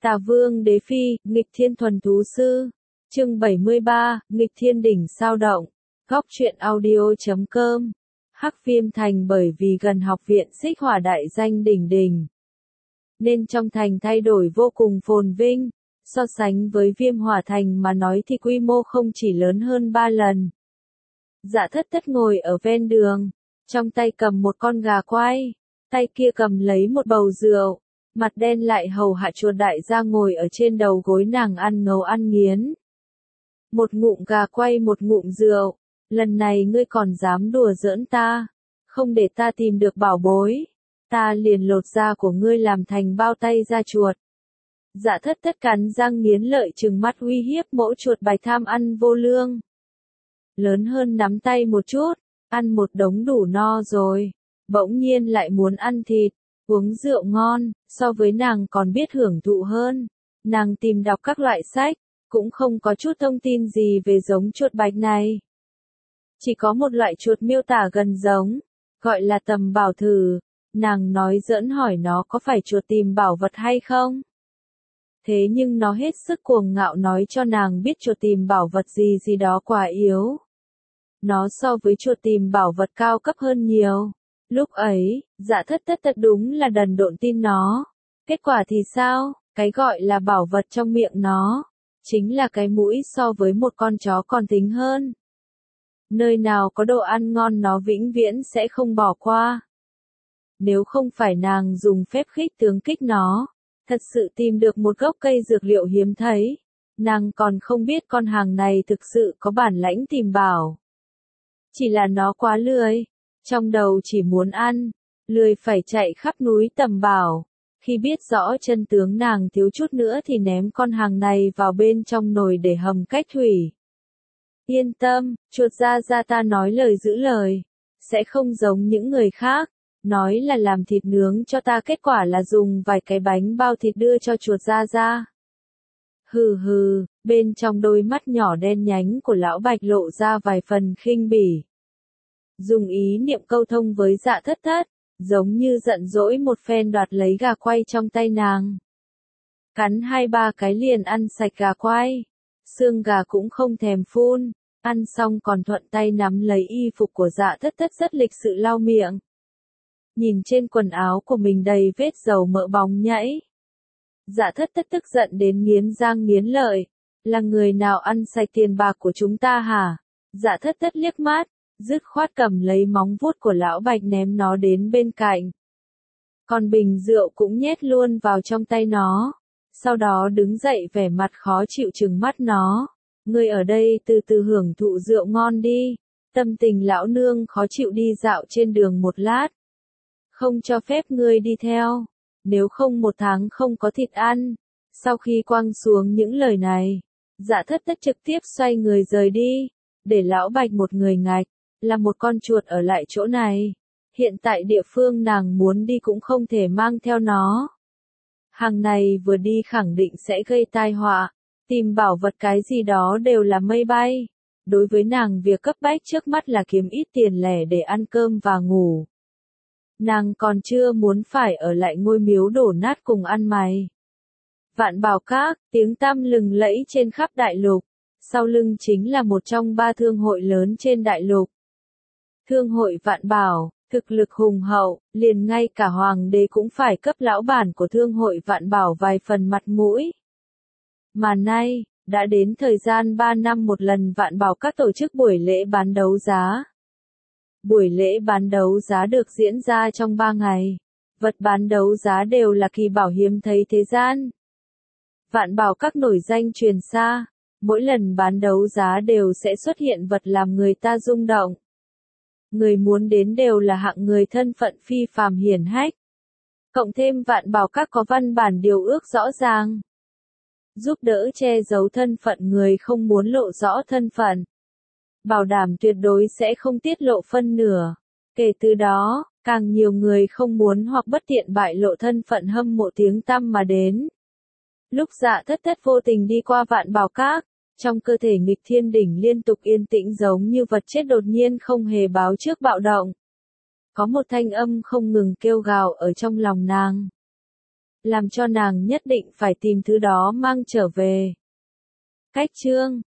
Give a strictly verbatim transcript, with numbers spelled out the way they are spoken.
Tà Vương Đế Phi, nghịch thiên thuần thú sư. Chương bảy mươi ba, nghịch thiên đỉnh sao động. Góc truyện audio chấm com. Hắc Viêm Thành bởi vì gần học viện Xích Hỏa đại danh đỉnh đỉnh, nên trong thành thay đổi vô cùng phồn vinh. So sánh với Viêm Hỏa Thành mà nói thì quy mô không chỉ lớn hơn ba lần. Dạ Thất Thất ngồi ở ven đường, trong tay cầm một con gà quay, tay kia cầm lấy một bầu rượu, mặt đen lại hầu hạ chuột đại gia ngồi ở trên đầu gối nàng ăn ngấu ăn nghiến. Một ngụm gà quay một ngụm rượu, lần này ngươi còn dám đùa giỡn ta, không để ta tìm được bảo bối, ta liền lột da của ngươi làm thành bao tay da chuột. Dạ Thất Thất cắn răng nghiến lợi trừng mắt uy hiếp mẫu chuột bạch tham ăn vô lương. Lớn hơn nắm tay một chút, ăn một đống đủ no rồi, bỗng nhiên lại muốn ăn thịt, uống rượu ngon, so với nàng còn biết hưởng thụ hơn. Nàng tìm đọc các loại sách, cũng không có chút thông tin gì về giống chuột bạch này. Chỉ có một loại chuột miêu tả gần giống, gọi là tầm bảo thử. Nàng nói giỡn hỏi nó có phải chuột tìm bảo vật hay không. Thế nhưng nó hết sức cuồng ngạo nói cho nàng biết chuột tìm bảo vật gì gì đó quá yếu. Nó so với chuột tìm bảo vật cao cấp hơn nhiều. Lúc ấy, Dạ Thất Thất thật đúng là đần độn tin nó. Kết quả thì sao? Cái gọi là bảo vật trong miệng nó, chính là cái mũi so với một con chó còn tính hơn. Nơi nào có đồ ăn ngon nó vĩnh viễn sẽ không bỏ qua. Nếu không phải nàng dùng phép khích tướng kích nó, thật sự tìm được một gốc cây dược liệu hiếm thấy, nàng còn không biết con hàng này thực sự có bản lãnh tìm bảo. Chỉ là nó quá lười, trong đầu chỉ muốn ăn, lười phải chạy khắp núi tầm bảo. Khi biết rõ chân tướng nàng thiếu chút nữa thì ném con hàng này vào bên trong nồi để hầm cách thủy. Yên tâm, chuột gia gia ta nói lời giữ lời, sẽ không giống những người khác, nói là làm thịt nướng cho ta kết quả là dùng vài cái bánh bao thịt đưa cho chuột gia gia. Hừ hừ, bên trong đôi mắt nhỏ đen nhánh của lão Bạch lộ ra vài phần khinh bỉ. Dùng ý niệm câu thông với Dạ Thất Thất, giống như giận dỗi một phen đoạt lấy gà quay trong tay nàng. Cắn hai ba cái liền ăn sạch gà quay, xương gà cũng không thèm phun, ăn xong còn thuận tay nắm lấy y phục của Dạ Thất Thất rất lịch sự lau miệng. Nhìn trên quần áo của mình đầy vết dầu mỡ bóng nhảy. Dạ Thất Thất tức giận đến nghiến răng nghiến lợi, là người nào ăn sạch tiền bạc của chúng ta hả? Dạ Thất Thất liếc mắt, dứt khoát cầm lấy móng vuốt của lão Bạch ném nó đến bên cạnh. Còn bình rượu cũng nhét luôn vào trong tay nó, sau đó đứng dậy vẻ mặt khó chịu trừng mắt nó. Ngươi ở đây từ từ hưởng thụ rượu ngon đi, tâm tình lão nương khó chịu đi dạo trên đường một lát. Không cho phép ngươi đi theo, nếu không một tháng không có thịt ăn. Sau khi quăng xuống những lời này, Dạ Thất Thất trực tiếp xoay người rời đi, để lão Bạch một người ngạch, là một con chuột ở lại chỗ này. Hiện tại địa phương nàng muốn đi cũng không thể mang theo nó. Hàng này vừa đi khẳng định sẽ gây tai họa, tìm bảo vật cái gì đó đều là mây bay. Đối với nàng việc cấp bách trước mắt là kiếm ít tiền lẻ để ăn cơm và ngủ. Nàng còn chưa muốn phải ở lại ngôi miếu đổ nát cùng ăn mày. Vạn Bảo Các, tiếng tăm lừng lẫy trên khắp đại lục, sau lưng chính là một trong ba thương hội lớn trên đại lục. Thương hội Vạn Bảo, thực lực hùng hậu, liền ngay cả hoàng đế cũng phải cấp lão bản của thương hội Vạn Bảo vài phần mặt mũi. Mà nay, đã đến thời gian ba năm một lần Vạn Bảo Các tổ chức buổi lễ bán đấu giá. Buổi lễ bán đấu giá được diễn ra trong ba ngày. Vật bán đấu giá đều là kỳ bảo hiếm thấy thế gian. Vạn Bảo Các nổi danh truyền xa, mỗi lần bán đấu giá đều sẽ xuất hiện vật làm người ta rung động. Người muốn đến đều là hạng người thân phận phi phàm hiển hách. Cộng thêm Vạn Bảo Các có văn bản điều ước rõ ràng, giúp đỡ che giấu thân phận người không muốn lộ rõ thân phận. Bảo đảm tuyệt đối sẽ không tiết lộ phân nửa. Kể từ đó, càng nhiều người không muốn hoặc bất tiện bại lộ thân phận hâm mộ tiếng tăm mà đến. Lúc Dạ Thất Thất vô tình đi qua Vạn Bảo Các, trong cơ thể nghịch thiên đỉnh liên tục yên tĩnh giống như vật chết đột nhiên không hề báo trước bạo động. Có một thanh âm không ngừng kêu gào ở trong lòng nàng. làm cho nàng nhất định phải tìm thứ đó mang trở về. Cách chương